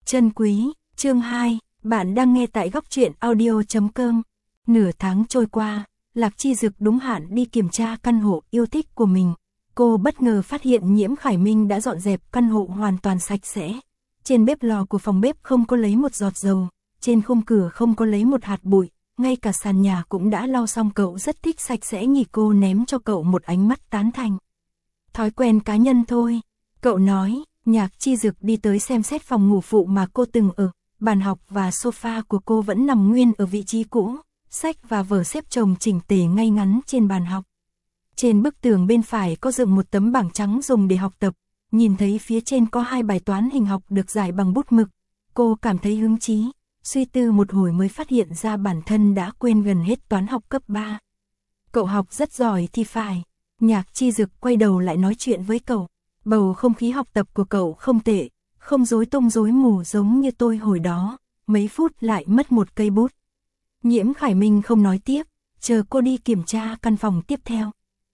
Chân quý, chương 2, bạn đang nghe tại góc truyện audio.com. Nửa tháng trôi qua, Lạc Chi Dực đúng hạn đi kiểm tra căn hộ yêu thích của mình. Cô bất ngờ phát hiện Nhiễm Khải Minh đã dọn dẹp căn hộ hoàn toàn sạch sẽ. Trên bếp lò của phòng bếp không có lấy một giọt dầu, trên khung cửa không có lấy một hạt bụi, ngay cả sàn nhà cũng đã lau xong. Cậu rất thích sạch sẽ nhỉ. Cô ném cho cậu một ánh mắt tán thành. Thói quen cá nhân thôi, cậu nói. Nhạc Chi Dực đi tới xem xét phòng ngủ phụ mà cô từng ở, bàn học và sofa của cô vẫn nằm nguyên ở vị trí cũ, sách và vở xếp chồng chỉnh tề ngay ngắn trên bàn học. Trên bức tường bên phải có dựng một tấm bảng trắng dùng để học tập, nhìn thấy phía trên có 2 bài toán hình học được giải bằng bút mực. Cô cảm thấy hứng chí, suy tư một hồi mới phát hiện ra bản thân đã quên gần hết toán học cấp 3. Cậu học rất giỏi thì phải. Nhạc Chi Dực quay đầu lại nói chuyện với cậu. Bầu không khí học tập của cậu không tệ, không rối tung rối mù giống như tôi hồi đó, mấy phút lại mất một cây bút. Nhiễm Khải Minh không nói tiếp, chờ cô đi kiểm tra căn phòng tiếp theo.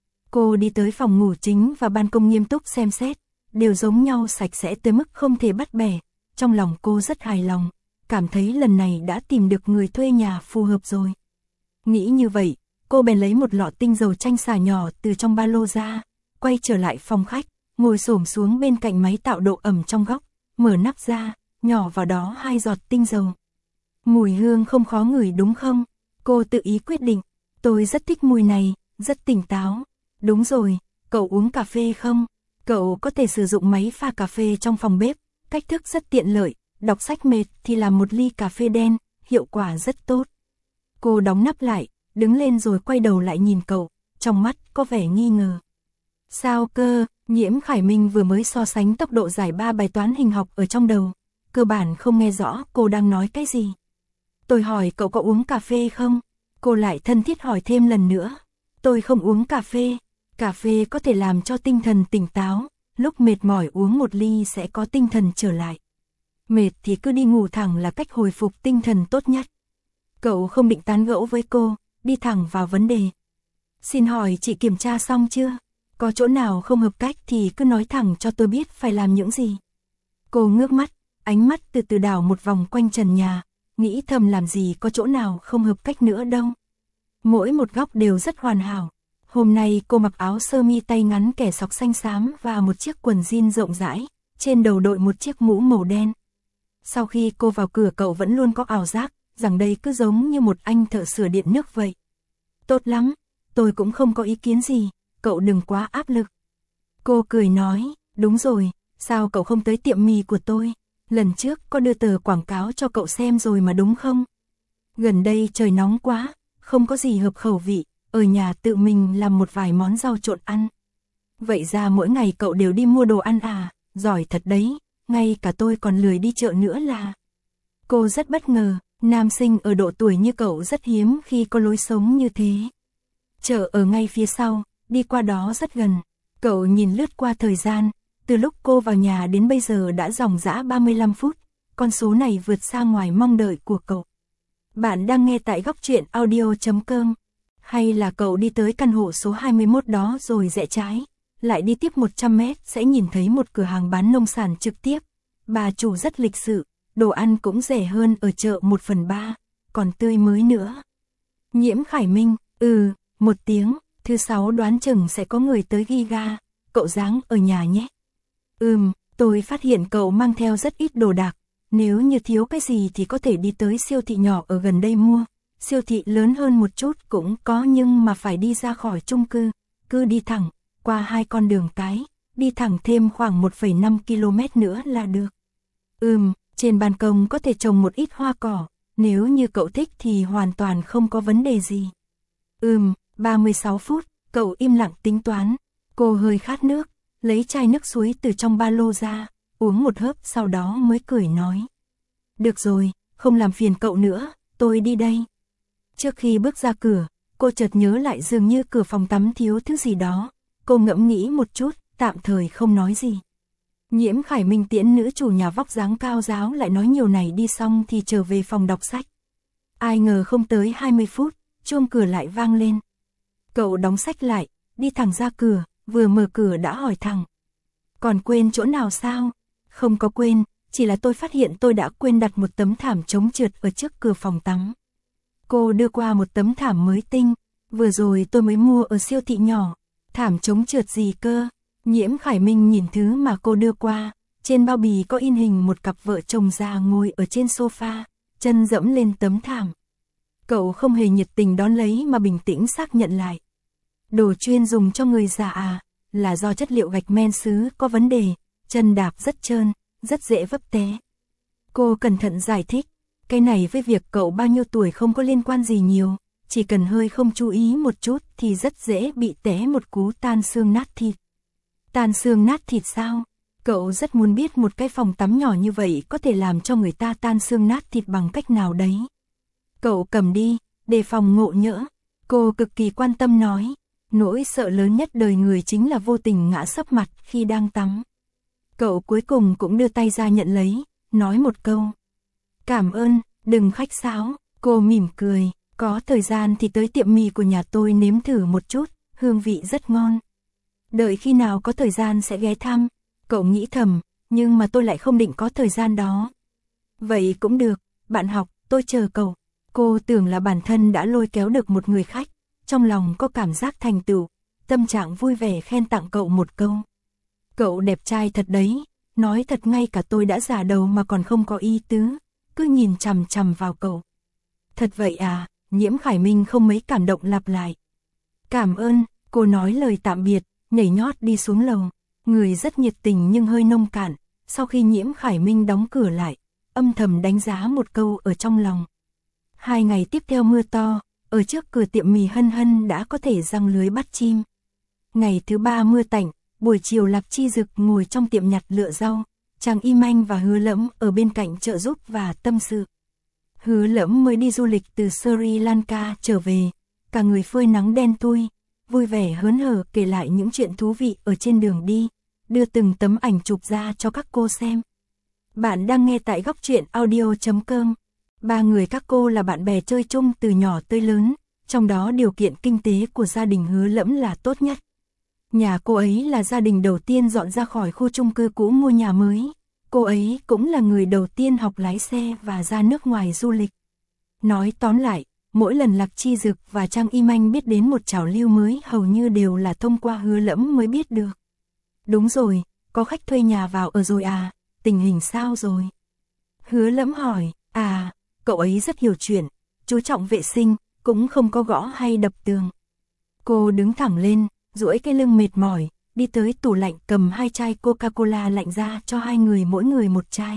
Cô đi tới phòng ngủ chính và ban công nghiêm túc xem xét, đều giống nhau, sạch sẽ tới mức không thể bắt bẻ. Trong lòng cô rất hài lòng, cảm thấy lần này đã tìm được người thuê nhà phù hợp rồi. Nghĩ như vậy, cô bèn lấy một lọ tinh dầu chanh xả nhỏ từ trong ba lô ra, quay trở lại phòng khách. Ngồi xổm xuống bên cạnh máy tạo độ ẩm trong góc, mở nắp ra, nhỏ vào đó 2 giọt tinh dầu. Mùi hương không khó ngửi đúng không? Cô tự ý quyết định. Tôi rất thích mùi này, rất tỉnh táo. Đúng rồi, cậu uống cà phê không? Cậu có thể sử dụng máy pha cà phê trong phòng bếp, cách thức rất tiện lợi. Đọc sách mệt thì làm một ly cà phê đen, hiệu quả rất tốt. Cô đóng nắp lại, đứng lên rồi quay đầu lại nhìn cậu, trong mắt có vẻ nghi ngờ. Sao cơ? Nhiễm Khải Minh vừa mới so sánh tốc độ giải 3 bài toán hình học ở trong đầu, cơ bản không nghe rõ cô đang nói cái gì. Tôi hỏi cậu có uống cà phê không? Cô lại thân thiết hỏi thêm lần nữa. Tôi không uống cà phê có thể làm cho tinh thần tỉnh táo, lúc mệt mỏi uống một ly sẽ có tinh thần trở lại. Mệt thì cứ đi ngủ thẳng là cách hồi phục tinh thần tốt nhất. Cậu không định tán gẫu với cô, đi thẳng vào vấn đề. Xin hỏi chị kiểm tra xong chưa? Có chỗ nào không hợp cách thì cứ nói thẳng cho tôi biết phải làm những gì. Cô ngước mắt, ánh mắt từ từ đảo một vòng quanh trần nhà, nghĩ thầm làm gì có chỗ nào không hợp cách nữa đâu. Mỗi một góc đều rất hoàn hảo. Hôm nay cô mặc áo sơ mi tay ngắn kẻ sọc xanh xám và một chiếc quần jean rộng rãi, trên đầu đội một chiếc mũ màu đen. Sau khi cô vào cửa cậu vẫn luôn có ảo giác, rằng đây cứ giống như một anh thợ sửa điện nước vậy. Tốt lắm, tôi cũng không có ý kiến gì. Cậu đừng quá áp lực. Cô cười nói, đúng rồi, sao cậu không tới tiệm mì của tôi? Lần trước có đưa tờ quảng cáo cho cậu xem rồi mà đúng không? Gần đây trời nóng quá, không có gì hợp khẩu vị, ở nhà tự mình làm một vài món rau trộn ăn. Vậy ra mỗi ngày cậu đều đi mua đồ ăn à? Giỏi thật đấy, ngay cả tôi còn lười đi chợ nữa là. Cô rất bất ngờ, nam sinh ở độ tuổi như cậu rất hiếm khi có lối sống như thế. Chợ ở ngay phía sau. Đi qua đó rất gần. Cậu nhìn lướt qua thời gian, từ lúc cô vào nhà đến bây giờ đã dòng dã 35 phút, con số này vượt xa ngoài mong đợi của cậu. Bạn đang nghe tại góc truyện audio.com. Hay là cậu đi tới căn hộ số 21 đó rồi rẽ trái, lại đi tiếp 100 mét sẽ nhìn thấy một cửa hàng bán nông sản trực tiếp. Bà chủ rất lịch sự, đồ ăn cũng rẻ hơn ở chợ 1/3, còn tươi mới nữa. Nhiễm Khải Minh, một tiếng. Thứ 6 đoán chừng sẽ có người tới ghi ga, cậu dáng ở nhà nhé. Tôi phát hiện cậu mang theo rất ít đồ đạc, nếu như thiếu cái gì thì có thể đi tới siêu thị nhỏ ở gần đây mua. Siêu thị lớn hơn một chút cũng có nhưng mà phải đi ra khỏi chung cư, cứ đi thẳng, qua 2 con đường cái, đi thẳng thêm khoảng 1,5 km nữa là được. Trên ban công có thể trồng một ít hoa cỏ, nếu như cậu thích thì hoàn toàn không có vấn đề gì. 36 phút, cậu im lặng tính toán. Cô hơi khát nước, lấy chai nước suối từ trong ba lô ra, uống một hớp sau đó mới cười nói. Được rồi, không làm phiền cậu nữa, tôi đi đây. Trước khi bước ra cửa, cô chợt nhớ lại dường như cửa phòng tắm thiếu thứ gì đó. Cô ngẫm nghĩ một chút, tạm thời không nói gì. Nhiễm Khải Minh tiễn nữ chủ nhà vóc dáng cao ráo lại nói nhiều này đi xong thì trở về phòng đọc sách. Ai ngờ không tới 20 phút, chuông cửa lại vang lên. Cậu đóng sách lại, đi thẳng ra cửa, vừa mở cửa đã hỏi thẳng. Còn quên chỗ nào sao? Không có quên, chỉ là tôi phát hiện tôi đã quên đặt một tấm thảm chống trượt ở trước cửa phòng tắm. Cô đưa qua một tấm thảm mới tinh, vừa rồi tôi mới mua ở siêu thị nhỏ. Thảm chống trượt gì cơ? Nhiễm Khải Minh nhìn thứ mà cô đưa qua, trên bao bì có in hình một cặp vợ chồng già ngồi ở trên sofa, chân dẫm lên tấm thảm. Cậu không hề nhiệt tình đón lấy mà bình tĩnh xác nhận lại. Đồ chuyên dùng cho người già à, là do chất liệu gạch men sứ có vấn đề, chân đạp rất trơn, rất dễ vấp té. Cô cẩn thận giải thích, cái này với việc cậu bao nhiêu tuổi không có liên quan gì nhiều, chỉ cần hơi không chú ý một chút thì rất dễ bị té một cú tan xương nát thịt. Tan xương nát thịt sao? Cậu rất muốn biết một cái phòng tắm nhỏ như vậy có thể làm cho người ta tan xương nát thịt bằng cách nào đấy. Cậu cầm đi, đề phòng ngộ nhỡ. Cô cực kỳ quan tâm nói, nỗi sợ lớn nhất đời người chính là vô tình ngã sấp mặt khi đang tắm. Cậu cuối cùng cũng đưa tay ra nhận lấy, nói một câu. Cảm ơn, đừng khách sáo. Cô mỉm cười, có thời gian thì tới tiệm mì của nhà tôi nếm thử một chút, hương vị rất ngon. Đợi khi nào có thời gian sẽ ghé thăm. Cậu nghĩ thầm, nhưng mà tôi lại không định có thời gian đó. Vậy cũng được, bạn học, tôi chờ cậu. Cô tưởng là bản thân đã lôi kéo được một người khách, trong lòng có cảm giác thành tựu, tâm trạng vui vẻ khen tặng cậu một câu. Cậu đẹp trai thật đấy, nói thật ngay cả tôi đã già đầu mà còn không có ý tứ, cứ nhìn chằm chằm vào cậu. Thật vậy à, Nhiễm Khải Minh không mấy cảm động lặp lại. Cảm ơn, cô nói lời tạm biệt, nhảy nhót đi xuống lầu, người rất nhiệt tình nhưng hơi nông cạn. Sau khi Nhiễm Khải Minh đóng cửa lại, âm thầm đánh giá một câu ở trong lòng. 2 ngày tiếp theo mưa to, ở trước cửa tiệm mì Hân Hân đã có thể giăng lưới bắt chim. Ngày thứ 3 mưa tạnh, buổi chiều Lạc Chi Dực ngồi trong tiệm nhặt lựa rau, Trang Y Manh và Hứa Lẫm ở bên cạnh trợ giúp và tâm sự. Hứa Lẫm mới đi du lịch từ Sri Lanka trở về, cả người phơi nắng đen thui, vui vẻ hớn hở kể lại những chuyện thú vị ở trên đường đi, đưa từng tấm ảnh chụp ra cho các cô xem. Bạn đang nghe tại góc truyện audio.com. 3 người các cô là bạn bè chơi chung từ nhỏ tới lớn, trong đó điều kiện kinh tế của gia đình Hứa Lẫm là tốt nhất. Nhà cô ấy là gia đình đầu tiên dọn ra khỏi khu chung cư cũ mua nhà mới. Cô ấy cũng là người đầu tiên học lái xe và ra nước ngoài du lịch. Nói tóm lại, mỗi lần Lạc Chi Dực và Trang Y Manh biết đến một trào lưu mới hầu như đều là thông qua Hứa Lẫm mới biết được. Đúng rồi, có khách thuê nhà vào ở rồi à, tình hình sao rồi? Hứa Lẫm hỏi, cậu ấy rất hiểu chuyện, chú trọng vệ sinh, cũng không có gõ hay đập tường. Cô đứng thẳng lên, duỗi cái lưng mệt mỏi, đi tới tủ lạnh cầm 2 chai Coca-Cola lạnh ra cho 2 người mỗi người một chai.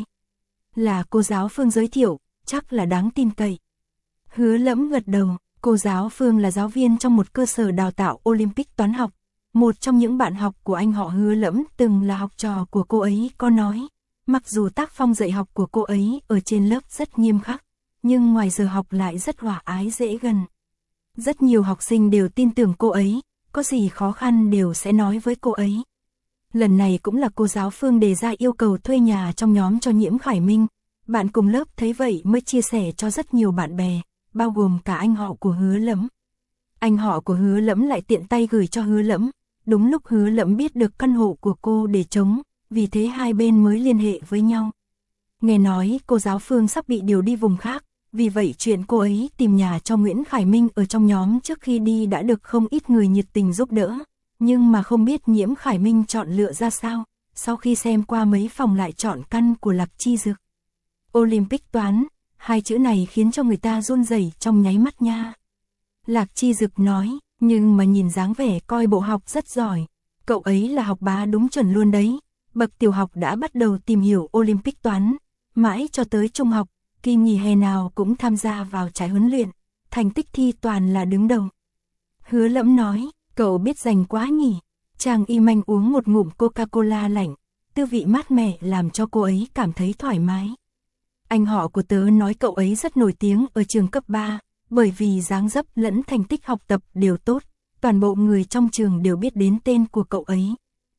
Là cô giáo Phương giới thiệu, chắc là đáng tin cậy. Hứa Lẫm gật đầu, cô giáo Phương là giáo viên trong một cơ sở đào tạo Olympic toán học. Một trong những bạn học của anh họ Hứa Lẫm từng là học trò của cô ấy có nói, mặc dù tác phong dạy học của cô ấy ở trên lớp rất nghiêm khắc, nhưng ngoài giờ học lại rất hòa ái dễ gần. Rất nhiều học sinh đều tin tưởng cô ấy, có gì khó khăn đều sẽ nói với cô ấy. Lần này cũng là cô giáo Phương đề ra yêu cầu thuê nhà trong nhóm cho Nhiễm Khải Minh. Bạn cùng lớp thấy vậy mới chia sẻ cho rất nhiều bạn bè, bao gồm cả anh họ của Hứa Lẫm. Anh họ của Hứa Lẫm lại tiện tay gửi cho Hứa Lẫm. Đúng lúc Hứa Lẫm biết được căn hộ của cô để trống, vì thế hai bên mới liên hệ với nhau. Nghe nói cô giáo Phương sắp bị điều đi vùng khác, vì vậy chuyện cô ấy tìm nhà cho Nguyễn Khải Minh ở trong nhóm trước khi đi đã được không ít người nhiệt tình giúp đỡ, nhưng mà không biết Nhiễm Khải Minh chọn lựa ra sao, sau khi xem qua mấy phòng lại chọn căn của Lạc Chi Dực. Olympic toán, 2 chữ này khiến cho người ta run rẩy trong nháy mắt nha. Lạc Chi Dực nói, nhưng mà nhìn dáng vẻ coi bộ học rất giỏi, cậu ấy là học bá đúng chuẩn luôn đấy. Bậc tiểu học đã bắt đầu tìm hiểu Olympic toán, mãi cho tới trung học, kỳ nghỉ hè nào cũng tham gia vào trại huấn luyện, thành tích thi toàn là đứng đầu. Hứa Lẫm nói, cậu biết dành quá nhỉ. Trang Y Manh uống một ngụm Coca-Cola lạnh, tư vị mát mẻ làm cho cô ấy cảm thấy thoải mái. Anh họ của tớ nói cậu ấy rất nổi tiếng ở trường cấp 3, bởi vì dáng dấp lẫn thành tích học tập đều tốt, toàn bộ người trong trường đều biết đến tên của cậu ấy.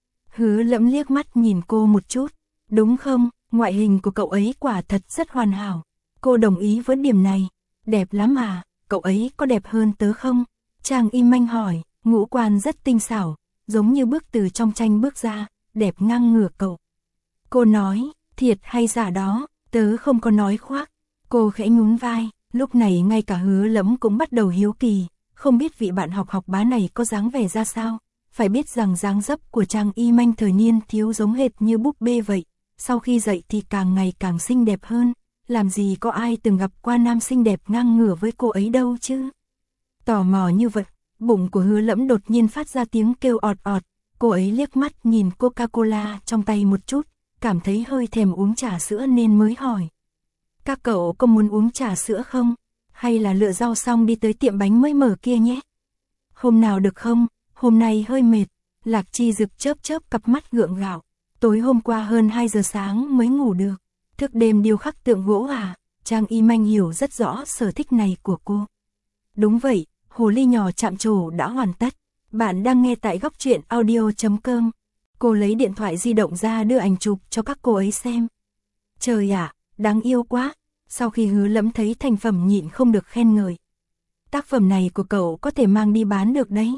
Hứa Lẫm liếc mắt nhìn cô một chút, đúng không, ngoại hình của cậu ấy quả thật rất hoàn hảo. Cô đồng ý với điểm này, đẹp lắm à, cậu ấy có đẹp hơn tớ không? Trang Y Manh hỏi, ngũ quan rất tinh xảo, giống như bước từ trong tranh bước ra, đẹp ngang ngửa cậu. Cô nói, Thiệt hay giả đó, tớ không có nói khoác. Cô khẽ nhún vai, lúc này ngay cả Hứa Lẫm cũng bắt đầu hiếu kỳ, không biết vị bạn học bá này có dáng vẻ ra sao. Phải biết rằng dáng dấp của Trang Y Manh thời niên thiếu giống hệt như búp bê vậy, sau khi dậy thì càng ngày càng xinh đẹp hơn, làm gì có ai từng gặp qua nam xinh đẹp ngang ngửa với cô ấy đâu chứ. Tò mò như vậy, bụng của Hứa Lẫm đột nhiên phát ra tiếng kêu ọt ọt, cô ấy liếc mắt nhìn Coca-Cola trong tay một chút, cảm thấy hơi thèm uống trà sữa nên mới hỏi. Các cậu có muốn uống trà sữa không? Hay là lựa rau xong đi tới tiệm bánh mới mở kia nhé? Hôm nào được không? Hôm nay hơi mệt. Lạc Chi Dực chớp chớp cặp mắt gượng gạo. Tối hôm qua hơn 2 giờ sáng mới ngủ được. Thức đêm điêu khắc tượng gỗ à? Trang Y Manh hiểu rất rõ sở thích này của cô. Đúng vậy, hồ ly nhỏ chạm trổ đã hoàn tất. Bạn đang nghe tại góc truyện audio.com. Cô lấy điện thoại di động ra đưa ảnh chụp cho các cô ấy xem. Trời ạ, đáng yêu quá. Sau khi Hứa Lẫm thấy thành phẩm nhịn không được khen ngợi. Tác phẩm này của cậu có thể mang đi bán được đấy.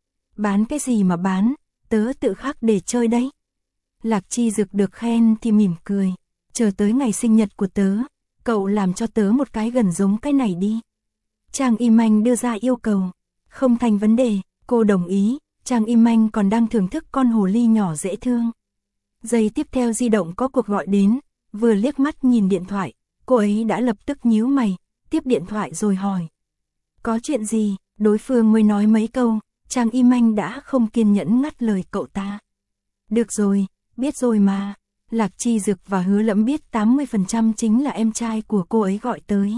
Bán cái gì mà bán, tớ tự khắc để chơi đấy. Lạc Chi Dực được khen thì mỉm cười. Chờ tới ngày sinh nhật của tớ, cậu làm cho tớ một cái gần giống cái này đi. Trang Y Manh đưa ra yêu cầu. Không thành vấn đề, cô đồng ý. Trang Y Manh còn đang thưởng thức con hồ ly nhỏ dễ thương. Giây tiếp theo di động có cuộc gọi đến, vừa liếc mắt nhìn điện thoại, cô ấy đã lập tức nhíu mày, tiếp điện thoại rồi hỏi. Có chuyện gì? Đối phương mới nói mấy câu, Trang Y Manh đã không kiên nhẫn ngắt lời cậu ta. Được rồi, biết rồi mà. Lạc Chi Dực và Hứa Lẫm biết 80% chính là em trai của cô ấy gọi tới.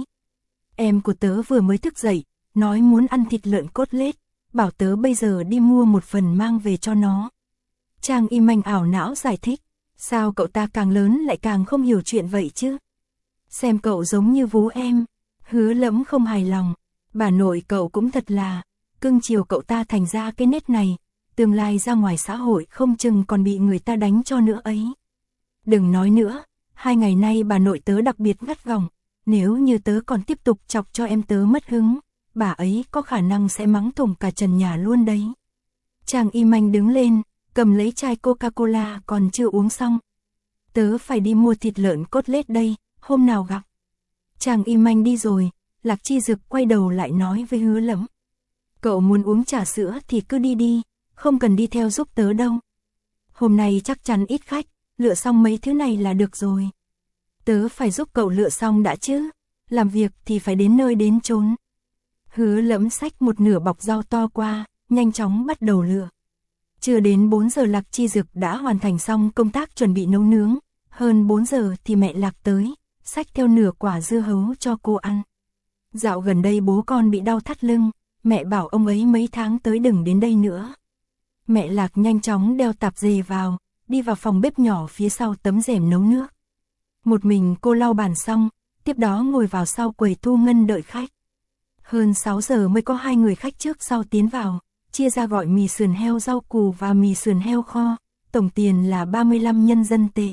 Em của tớ vừa mới thức dậy, nói muốn ăn thịt lợn cốt lết, bảo tớ bây giờ đi mua một phần mang về cho nó. Trang Y Manh ảo não giải thích, sao cậu ta càng lớn lại càng không hiểu chuyện vậy chứ? Xem cậu giống như vú em. Hứa Lẫm không hài lòng, bà nội cậu cũng thật là cưng chiều cậu ta thành ra cái nết này, tương lai ra ngoài xã hội không chừng còn bị người ta đánh cho nữa ấy. Đừng nói nữa, 2 ngày nay bà nội tớ đặc biệt gắt gỏng, nếu như tớ còn tiếp tục chọc cho em tớ mất hứng, bà ấy có khả năng sẽ mắng thủng cả trần nhà luôn đấy. Trang Y Manh đứng lên, cầm lấy chai Coca-Cola còn chưa uống xong. Tớ phải đi mua thịt lợn cốt lết đây, hôm nào gặp. Trang Y Manh đi rồi, Lạc Chi Dực quay đầu lại nói với Hứa Lẫm. Cậu muốn uống trà sữa thì cứ đi đi, không cần đi theo giúp tớ đâu. Hôm nay chắc chắn ít khách, lựa xong mấy thứ này là được rồi. Tớ phải giúp cậu lựa xong đã chứ, làm việc thì phải đến nơi đến chốn. Hứa Lẫm xách một nửa bọc rau to qua, nhanh chóng bắt đầu lựa. Chưa đến 4 giờ Lạc Chi Dực đã hoàn thành xong công tác chuẩn bị nấu nướng, hơn 4 giờ thì mẹ Lạc tới, xách theo nửa quả dưa hấu cho cô ăn. Dạo gần đây bố con bị đau thắt lưng, mẹ bảo ông ấy mấy tháng tới đừng đến đây nữa. Mẹ Lạc nhanh chóng đeo tạp dề vào, đi vào phòng bếp nhỏ phía sau tấm rèm nấu nước. Một mình cô lau bàn xong, tiếp đó ngồi vào sau quầy thu ngân đợi khách. Hơn 6 giờ mới có 2 người khách trước sau tiến vào, chia ra gọi mì sườn heo rau củ và mì sườn heo kho, tổng tiền là 35 nhân dân tệ.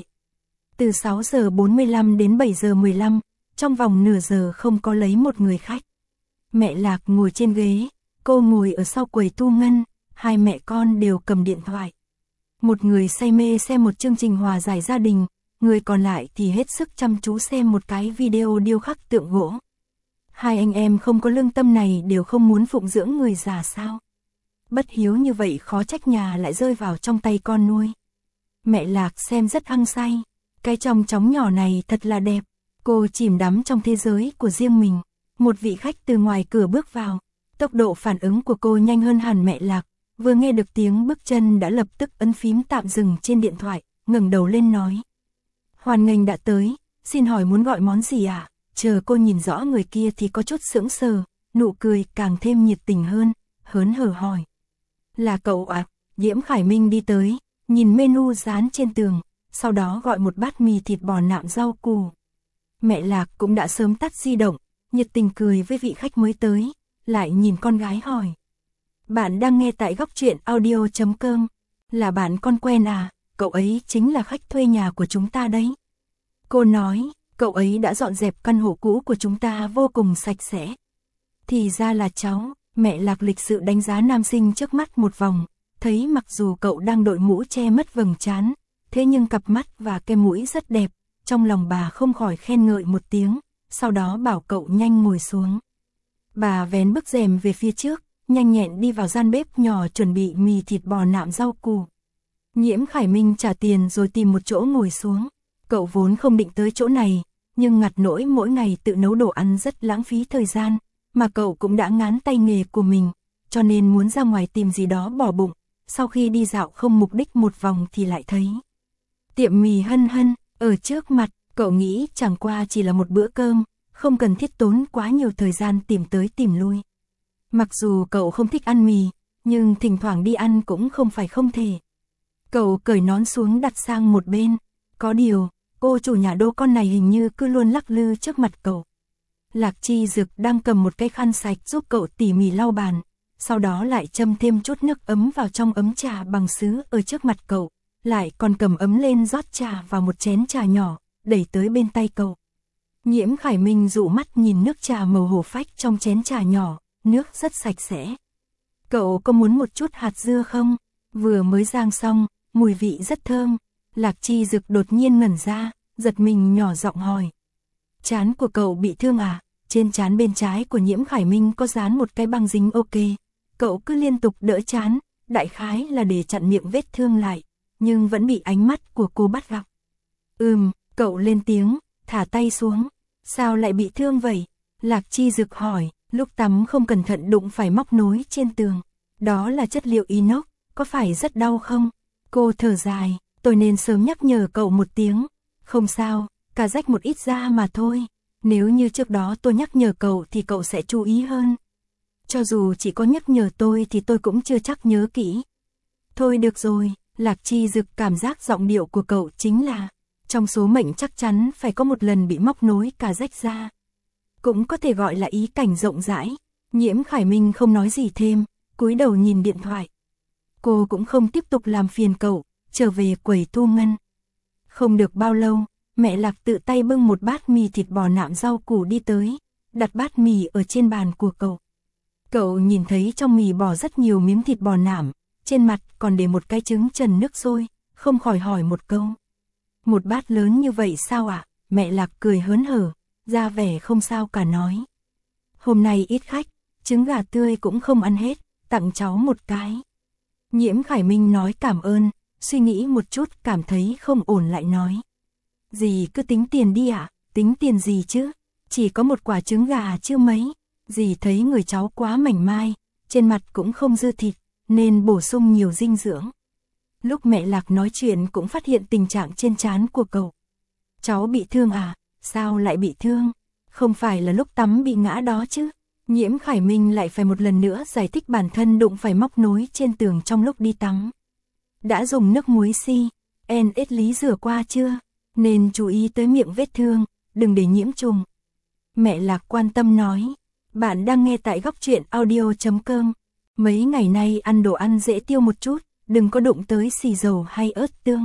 Từ 6 giờ 45 đến 7 giờ 15, trong vòng nửa giờ không có lấy một người khách. Mẹ Lạc ngồi trên ghế, cô ngồi ở sau quầy thu ngân, hai mẹ con đều cầm điện thoại. Một người say mê xem một chương trình hòa giải gia đình, người còn lại thì hết sức chăm chú xem một cái video điêu khắc tượng gỗ. Hai anh em không có lương tâm này đều không muốn phụng dưỡng người già sao? Bất hiếu như vậy khó trách nhà lại rơi vào trong tay con nuôi. Mẹ Lạc xem rất hăng say, cái chong chóng nhỏ này thật là đẹp. Cô chìm đắm trong thế giới của riêng mình. Một vị khách từ ngoài cửa bước vào, tốc độ phản ứng của cô nhanh hơn hẳn mẹ Lạc, vừa nghe được tiếng bước chân đã lập tức ấn phím tạm dừng trên điện thoại, ngẩng đầu lên nói. Hoan nghênh đã tới, xin hỏi muốn gọi món gì ạ? Chờ cô nhìn rõ người kia thì có chút sững sờ, nụ cười càng thêm nhiệt tình hơn, hớn hở hỏi. Là cậu ạ? Diễm Khải Minh đi tới, nhìn menu dán trên tường, sau đó gọi một bát mì thịt bò nạm rau củ. Mẹ Lạc cũng đã sớm tắt di động, nhiệt tình cười với vị khách mới tới, lại nhìn con gái hỏi. Bạn đang nghe tại góc truyện audio.com, là bạn con quen à, cậu ấy chính là khách thuê nhà của chúng ta đấy. Cô nói, cậu ấy đã dọn dẹp căn hộ cũ của chúng ta vô cùng sạch sẽ. Thì ra là cháu, mẹ Lạc lịch sự đánh giá nam sinh trước mắt một vòng, thấy mặc dù cậu đang đội mũ che mất vầng trán, thế nhưng cặp mắt và cái mũi rất đẹp, trong lòng bà không khỏi khen ngợi một tiếng, sau đó bảo cậu nhanh ngồi xuống. Bà vén bức rèm về phía trước, nhanh nhẹn đi vào gian bếp nhỏ chuẩn bị mì thịt bò nạm rau củ. Nhiễm Khải Minh trả tiền rồi tìm một chỗ ngồi xuống. Cậu vốn không định tới chỗ này, nhưng ngặt nỗi mỗi ngày tự nấu đồ ăn rất lãng phí thời gian, mà cậu cũng đã ngán tay nghề của mình, cho nên muốn ra ngoài tìm gì đó bỏ bụng. Sau khi đi dạo không mục đích một vòng thì lại thấy tiệm mì Hân Hân ở trước mặt. Cậu nghĩ chẳng qua chỉ là một bữa cơm, không cần thiết tốn quá nhiều thời gian tìm tới tìm lui. Mặc dù cậu không thích ăn mì, nhưng thỉnh thoảng đi ăn cũng không phải không thể. Cậu cởi nón xuống đặt sang một bên. Có điều, cô chủ nhà đô con này hình như cứ luôn lắc lư trước mặt cậu. Lạc Chi Dực đang cầm một cái khăn sạch giúp cậu tỉ mỉ lau bàn, sau đó lại châm thêm chút nước ấm vào trong ấm trà bằng sứ ở trước mặt cậu, lại còn cầm ấm lên rót trà vào một chén trà nhỏ, đẩy tới bên tay cậu. Nhiễm Khải Minh dụ mắt nhìn nước trà màu hổ phách trong chén trà nhỏ, nước rất sạch sẽ. Cậu có muốn một chút hạt dưa không? Vừa mới rang xong, mùi vị rất thơm. Lạc Chi Dực đột nhiên ngẩn ra, giật mình nhỏ giọng hỏi. Trán của cậu bị thương à? Trên trán bên trái của Nhiễm Khải Minh có dán một cái băng dính ok. Cậu cứ liên tục đỡ trán, đại khái là để chặn miệng vết thương lại, nhưng vẫn bị ánh mắt của cô bắt gặp. Cậu lên tiếng, thả tay xuống. Sao lại bị thương vậy? Lạc Chi Dực hỏi, lúc tắm không cẩn thận đụng phải móc nối trên tường. Đó là chất liệu inox, có phải rất đau không? Cô thở dài, tôi nên sớm nhắc nhở cậu một tiếng. Không sao, cả rách một ít da mà thôi. Nếu như trước đó tôi nhắc nhở cậu thì cậu sẽ chú ý hơn. Cho dù chỉ có nhắc nhở tôi thì tôi cũng chưa chắc nhớ kỹ. Thôi được rồi, Lạc Chi Dực cảm giác giọng điệu của cậu chính là trong số mệnh chắc chắn phải có một lần bị móc nối cả rách da. Cũng có thể gọi là ý cảnh rộng rãi. Nhiễm Khải Minh không nói gì thêm, cúi đầu nhìn điện thoại. Cô cũng không tiếp tục làm phiền cậu, trở về quầy thu ngân. Không được bao lâu, mẹ Lạc tự tay bưng một bát mì thịt bò nạm rau củ đi tới, đặt bát mì ở trên bàn của cậu. Cậu nhìn thấy trong mì bò rất nhiều miếng thịt bò nạm, trên mặt còn để một cái trứng trần nước sôi, không khỏi hỏi một câu. Một bát lớn như vậy sao ạ? Mẹ Lạc cười hớn hở, ra vẻ không sao cả nói. Hôm nay ít khách, trứng gà tươi cũng không ăn hết, tặng cháu một cái. Nhiễm Khải Minh nói cảm ơn, suy nghĩ một chút cảm thấy không ổn lại nói. Dì cứ tính tiền đi ạ, tính tiền gì chứ? Chỉ có một quả trứng gà chưa mấy. Dì thấy người cháu quá mảnh mai, trên mặt cũng không dư thịt, nên bổ sung nhiều dinh dưỡng. Lúc mẹ Lạc nói chuyện cũng phát hiện tình trạng trên trán của cậu. Cháu bị thương à? Sao lại bị thương? Không phải là lúc tắm bị ngã đó chứ? Nhiễm Khải Minh lại phải một lần nữa giải thích bản thân đụng phải móc nối trên tường trong lúc đi tắm. Đã dùng nước muối CNS lý rửa qua chưa? Nên chú ý tới miệng vết thương, đừng để nhiễm trùng. Mẹ Lạc quan tâm nói. Bạn đang nghe tại góc truyện audio.com. Mấy ngày nay ăn đồ ăn dễ tiêu một chút, đừng có đụng tới xì dầu hay ớt tương.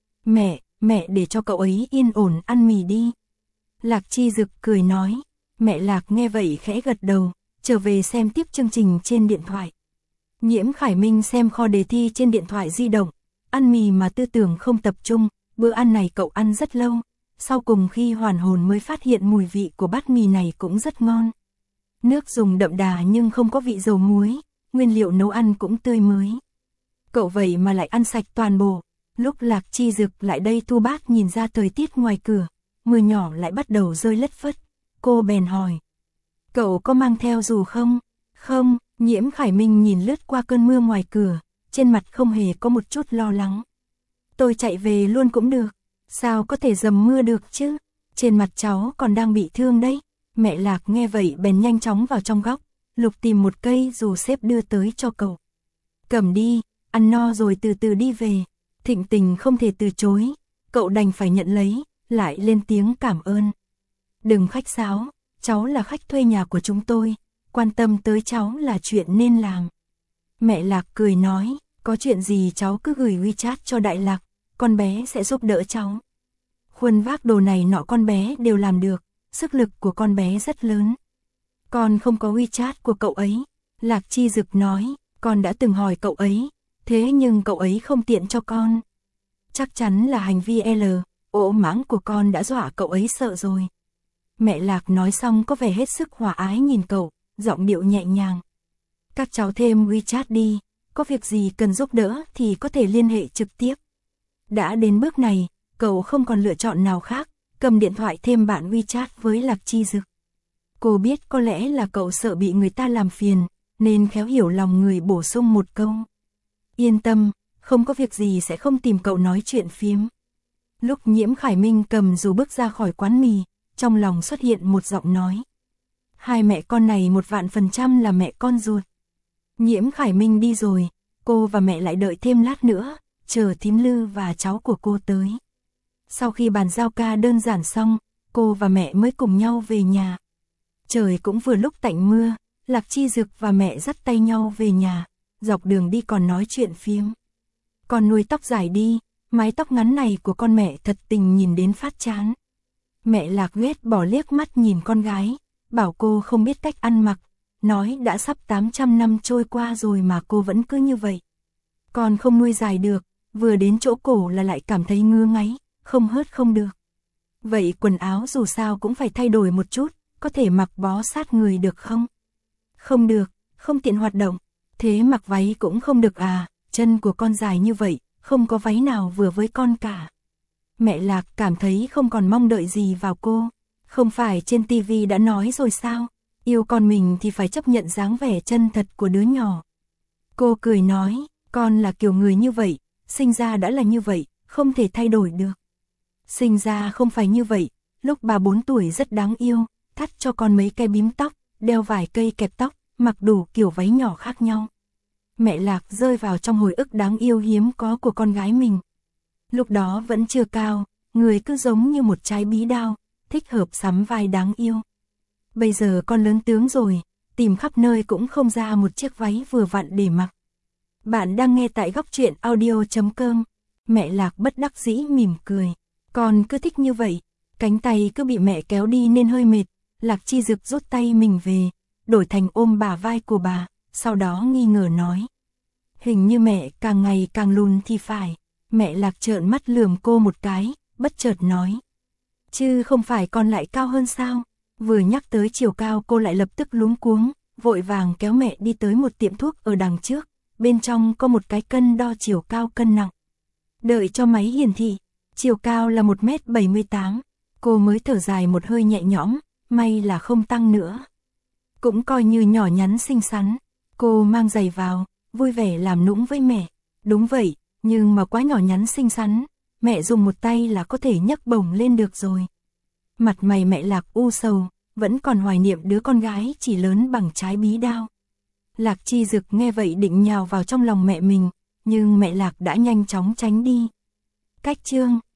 Mẹ để cho cậu ấy yên ổn ăn mì đi. Lạc Chi Dực cười nói. Mẹ Lạc nghe vậy khẽ gật đầu, trở về xem tiếp chương trình trên điện thoại. Nhiễm Khải Minh xem kho đề thi trên điện thoại di động, ăn mì mà tư tưởng không tập trung, bữa ăn này cậu ăn rất lâu, sau cùng khi hoàn hồn mới phát hiện mùi vị của bát mì này cũng rất ngon. Nước dùng đậm đà nhưng không có vị dầu muối, nguyên liệu nấu ăn cũng tươi mới. Cậu vậy mà lại ăn sạch toàn bộ. Lúc Lạc Chi Dực lại đây thu bát nhìn ra thời tiết ngoài cửa, mưa nhỏ lại bắt đầu rơi lất phất. Cô bèn hỏi. Cậu có mang theo dù không? Không, Nhiễm Khải Minh nhìn lướt qua cơn mưa ngoài cửa, trên mặt không hề có một chút lo lắng. Tôi chạy về luôn cũng được. Sao có thể dầm mưa được chứ? Trên mặt cháu còn đang bị thương đấy. Mẹ Lạc nghe vậy bèn nhanh chóng vào trong góc, lục tìm một cây dù xếp đưa tới cho cậu. Cầm đi, ăn no rồi từ từ đi về. Thịnh Tình không thể từ chối, cậu đành phải nhận lấy, lại lên tiếng cảm ơn. Đừng khách sáo, cháu là khách thuê nhà của chúng tôi, quan tâm tới cháu là chuyện nên làm. Mẹ Lạc cười nói, có chuyện gì cháu cứ gửi WeChat cho Đại Lạc, con bé sẽ giúp đỡ cháu. Khuân vác đồ này nọ con bé đều làm được, sức lực của con bé rất lớn. Con không có WeChat của cậu ấy, Lạc Chi Dực nói, con đã từng hỏi cậu ấy, thế nhưng cậu ấy không tiện cho con. Chắc chắn là hành vi L, ỗ mãng của con đã dọa cậu ấy sợ rồi. Mẹ Lạc nói xong có vẻ hết sức hòa ái nhìn cậu, giọng điệu nhẹ nhàng. Các cháu thêm WeChat đi, có việc gì cần giúp đỡ thì có thể liên hệ trực tiếp. Đã đến bước này, cậu không còn lựa chọn nào khác, cầm điện thoại thêm bạn WeChat với Lạc Chi Dực. Cô biết có lẽ là cậu sợ bị người ta làm phiền, nên khéo hiểu lòng người bổ sung một câu. Yên tâm, không có việc gì sẽ không tìm cậu nói chuyện phiếm. Lúc Nhiễm Khải Minh cầm dù bước ra khỏi quán mì, trong lòng xuất hiện một giọng nói. Hai mẹ con này 100% là mẹ con ruột. Nhiễm Khải Minh đi rồi, cô và mẹ lại đợi thêm lát nữa, chờ thím Lư và cháu của cô tới. Sau khi bàn giao ca đơn giản xong, cô và mẹ mới cùng nhau về nhà. Trời cũng vừa lúc tạnh mưa, Lạc Chi Dực và mẹ dắt tay nhau về nhà, dọc đường đi còn nói chuyện phiếm. Con nuôi tóc dài đi, mái tóc ngắn này của con mẹ thật tình nhìn đến phát chán. Mẹ Lạc ghét bỏ liếc mắt nhìn con gái, bảo cô không biết cách ăn mặc, nói đã sắp 800 năm trôi qua rồi mà cô vẫn cứ như vậy. Con không nuôi dài được, vừa đến chỗ cổ là lại cảm thấy ngứa ngáy, không hớt không được. Vậy quần áo dù sao cũng phải thay đổi một chút, có thể mặc bó sát người được không? Không được, không tiện hoạt động. Thế mặc váy cũng không được à, chân của con dài như vậy, không có váy nào vừa với con cả. Mẹ Lạc cảm thấy không còn mong đợi gì vào cô. Không phải trên tivi đã nói rồi sao? Yêu con mình thì phải chấp nhận dáng vẻ chân thật của đứa nhỏ. Cô cười nói, con là kiểu người như vậy, sinh ra đã là như vậy, không thể thay đổi được. Sinh ra không phải như vậy, lúc bà 4 tuổi rất đáng yêu, thắt cho con mấy cây bím tóc, đeo vài cây kẹp tóc, mặc đủ kiểu váy nhỏ khác nhau. Mẹ Lạc rơi vào trong hồi ức đáng yêu hiếm có của con gái mình. Lúc đó vẫn chưa cao, người cứ giống như một trái bí đao, thích hợp sắm vai đáng yêu. Bây giờ con lớn tướng rồi, tìm khắp nơi cũng không ra một chiếc váy vừa vặn để mặc. Bạn đang nghe tại Góc Truyện Audio.com. Mẹ Lạc bất đắc dĩ mỉm cười. Con cứ thích như vậy, cánh tay cứ bị mẹ kéo đi nên hơi mệt. Lạc Chi Dực rút tay mình về, đổi thành ôm bả vai của bà, sau đó nghi ngờ nói. Hình như mẹ càng ngày càng lùn thì phải. Mẹ Lạc trợn mắt lườm cô một cái, bất chợt nói. Chứ không phải con lại cao hơn sao? Vừa nhắc tới chiều cao cô lại lập tức luống cuống, vội vàng kéo mẹ đi tới một tiệm thuốc ở đằng trước, bên trong có một cái cân đo chiều cao cân nặng. Đợi cho máy hiển thị, chiều cao là 1m78, cô mới thở dài một hơi nhẹ nhõm, may là không tăng nữa. Cũng coi như nhỏ nhắn xinh xắn, cô mang giày vào, vui vẻ làm nũng với mẹ. Đúng vậy, nhưng mà quá nhỏ nhắn xinh xắn, mẹ dùng một tay là có thể nhấc bổng lên được rồi. Mặt mày mẹ Lạc u sầu, vẫn còn hoài niệm đứa con gái chỉ lớn bằng trái bí đao. Lạc Chi Dực nghe vậy định nhào vào trong lòng mẹ mình, nhưng mẹ Lạc đã nhanh chóng tránh đi. Cách chương